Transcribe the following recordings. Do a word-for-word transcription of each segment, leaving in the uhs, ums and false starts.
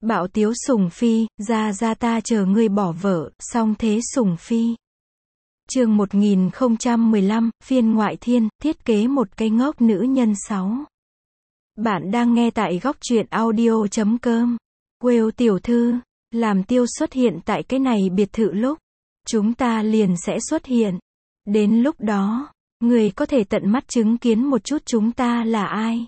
Bạo tiếu sủng phi, ra ra ta chờ ngươi bỏ vợ, song thế sủng phi. Chương một nghìn không trăm mười lăm, phiên ngoại thiên, thiết kế một cái ngốc nữ nhân sáu. Bạn đang nghe tại góc truyện audio chấm com. Quêu tiểu thư, làm tiêu xuất hiện tại cái này biệt thự lúc chúng ta liền sẽ xuất hiện. Đến lúc đó, người có thể tận mắt chứng kiến một chút chúng ta là ai.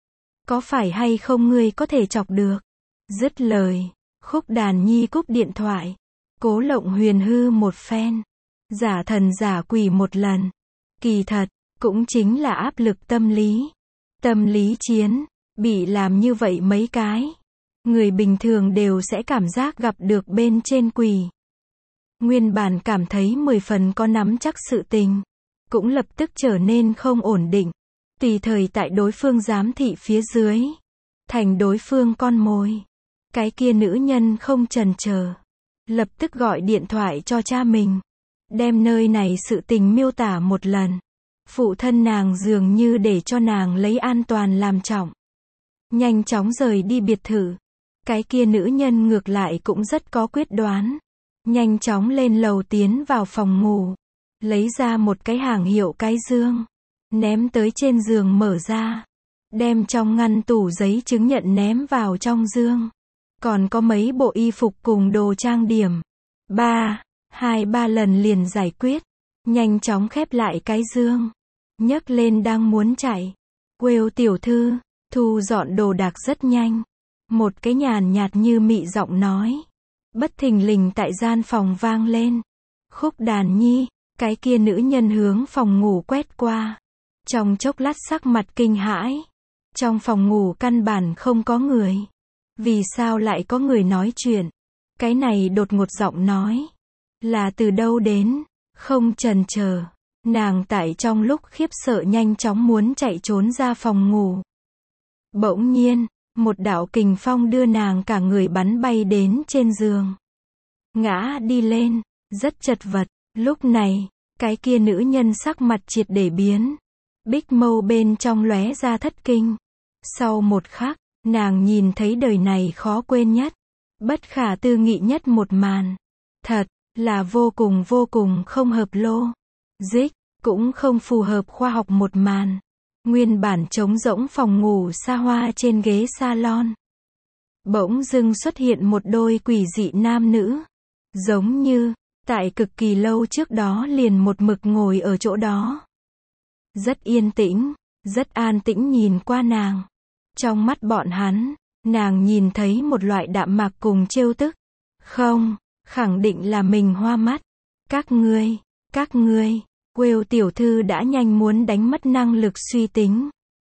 Có phải hay không ngươi có thể chọc được. Dứt lời, Khúc Đàn Nhi cúp điện thoại. Cố Lộng Huyền hư một phen. Giả thần giả quỷ một lần. Kỳ thật, cũng chính là áp lực tâm lý. Tâm lý chiến, bị làm như vậy mấy cái. Người bình thường đều sẽ cảm giác gặp được bên trên quỷ. Nguyên bản cảm thấy mười phần có nắm chắc sự tình. Cũng lập tức trở nên không ổn định. Tùy thời tại đối phương giám thị phía dưới. Thành đối phương con mồi. Cái kia nữ nhân không chần chờ. Lập tức gọi điện thoại cho cha mình. Đem nơi này sự tình miêu tả một lần. Phụ thân nàng dường như để cho nàng lấy an toàn làm trọng. Nhanh chóng rời đi biệt thự. Cái kia nữ nhân ngược lại cũng rất có quyết đoán. Nhanh chóng lên lầu tiến vào phòng ngủ. Lấy ra một cái hàng hiệu cái dương. Ném tới trên giường mở ra. Đem trong ngăn tủ giấy chứng nhận ném vào trong dương. Còn có mấy bộ y phục cùng đồ trang điểm. Ba, hai ba lần liền giải quyết. Nhanh chóng khép lại cái dương. Nhấc lên đang muốn chạy. Quêu tiểu thư, thu dọn đồ đạc rất nhanh. Một cái nhàn nhạt như mị giọng nói. Bất thình lình tại gian phòng vang lên. Khúc Đàn Nhi, cái kia nữ nhân hướng phòng ngủ quét qua. Trong chốc lát sắc mặt kinh hãi. Trong phòng ngủ căn bản không có người. Vì sao lại có người nói chuyện? Cái này đột ngột giọng nói. Là từ đâu đến? Không chần chờ. Nàng tại trong lúc khiếp sợ nhanh chóng muốn chạy trốn ra phòng ngủ. Bỗng nhiên, một đạo kình phong đưa nàng cả người bắn bay đến trên giường. Ngã đi lên, rất chật vật. Lúc này, cái kia nữ nhân sắc mặt triệt để biến. Bích mâu bên trong lóe ra thất kinh. Sau một khắc, nàng nhìn thấy đời này khó quên nhất, bất khả tư nghị nhất một màn. Thật là vô cùng vô cùng không hợp lô. Dích, cũng không phù hợp khoa học một màn. Nguyên bản trống rỗng phòng ngủ xa hoa trên ghế salon. Bỗng dưng xuất hiện một đôi quỷ dị nam nữ. Giống như, tại cực kỳ lâu trước đó liền một mực ngồi ở chỗ đó. Rất yên tĩnh, rất an tĩnh nhìn qua nàng. Trong mắt bọn hắn, nàng nhìn thấy một loại đạm mạc cùng trêu tức. Không, khẳng định là mình hoa mắt. Các ngươi, các ngươi, Quêu tiểu thư đã nhanh muốn đánh mất năng lực suy tính.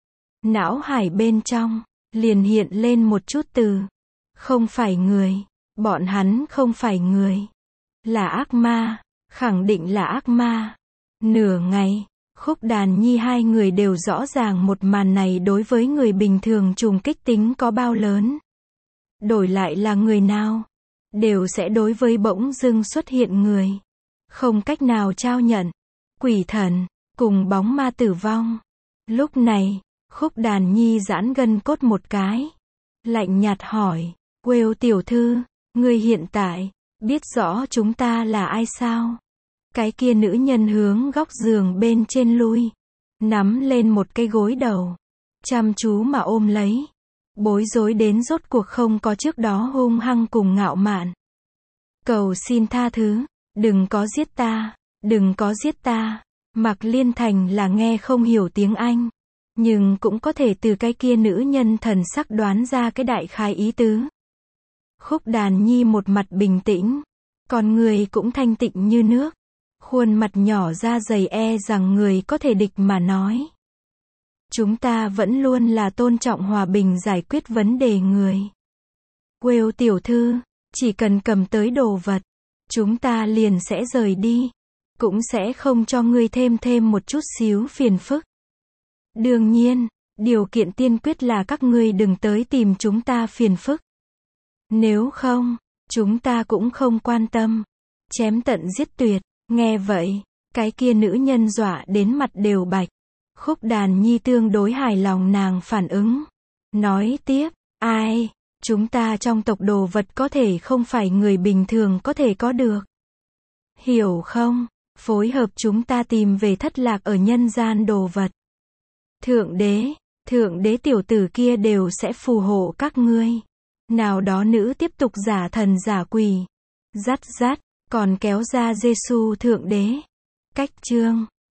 Não hải bên trong, liền hiện lên một chút từ. Không phải người, bọn hắn không phải người. Là ác ma, khẳng định là ác ma. Nửa ngày, Khúc Đàn Nhi hai người đều rõ ràng một màn này đối với người bình thường trùng kích tính có bao lớn. Đổi lại là người nào, đều sẽ đối với bỗng dưng xuất hiện người. Không cách nào trao nhận. Quỷ thần, cùng bóng ma tử vong. Lúc này, Khúc Đàn Nhi giãn gân cốt một cái. Lạnh nhạt hỏi, Quêu tiểu thư, ngươi hiện tại, biết rõ chúng ta là ai sao? Cái kia nữ nhân hướng góc giường bên trên lui. Nắm lên một cái gối đầu. Chăm chú mà ôm lấy. Bối rối đến rốt cuộc không có trước đó hung hăng cùng ngạo mạn. Cầu xin tha thứ, đừng có giết ta, đừng có giết ta. Mạc Liên Thành là nghe không hiểu tiếng Anh. Nhưng cũng có thể từ cái kia nữ nhân thần sắc đoán ra cái đại khái ý tứ. Khúc Đàn Nhi một mặt bình tĩnh. Còn người cũng thanh tịnh như nước. Khuôn mặt nhỏ da dày e rằng người có thể địch mà nói. Chúng ta vẫn luôn là tôn trọng hòa bình giải quyết vấn đề người. Quêu tiểu thư, chỉ cần cầm tới đồ vật, chúng ta liền sẽ rời đi. Cũng sẽ không cho ngươi thêm thêm một chút xíu phiền phức. Đương nhiên, điều kiện tiên quyết là các ngươi đừng tới tìm chúng ta phiền phức. Nếu không, chúng ta cũng không quan tâm. Chém tận giết tuyệt. Nghe vậy, cái kia nữ nhân dọa đến mặt đều bạch. Khúc Đàn Nhi tương đối hài lòng nàng phản ứng. Nói tiếp, ai, Chúng ta trong tộc đồ vật có thể không phải người bình thường có thể có được. Hiểu không? Phối hợp chúng ta tìm về thất lạc ở nhân gian đồ vật. Thượng đế, thượng đế tiểu tử kia đều sẽ phù hộ các ngươi. Nào đó nữ tiếp tục giả thần giả quỷ. Dắt dắt, còn kéo ra Giêsu thượng đế. Cách chương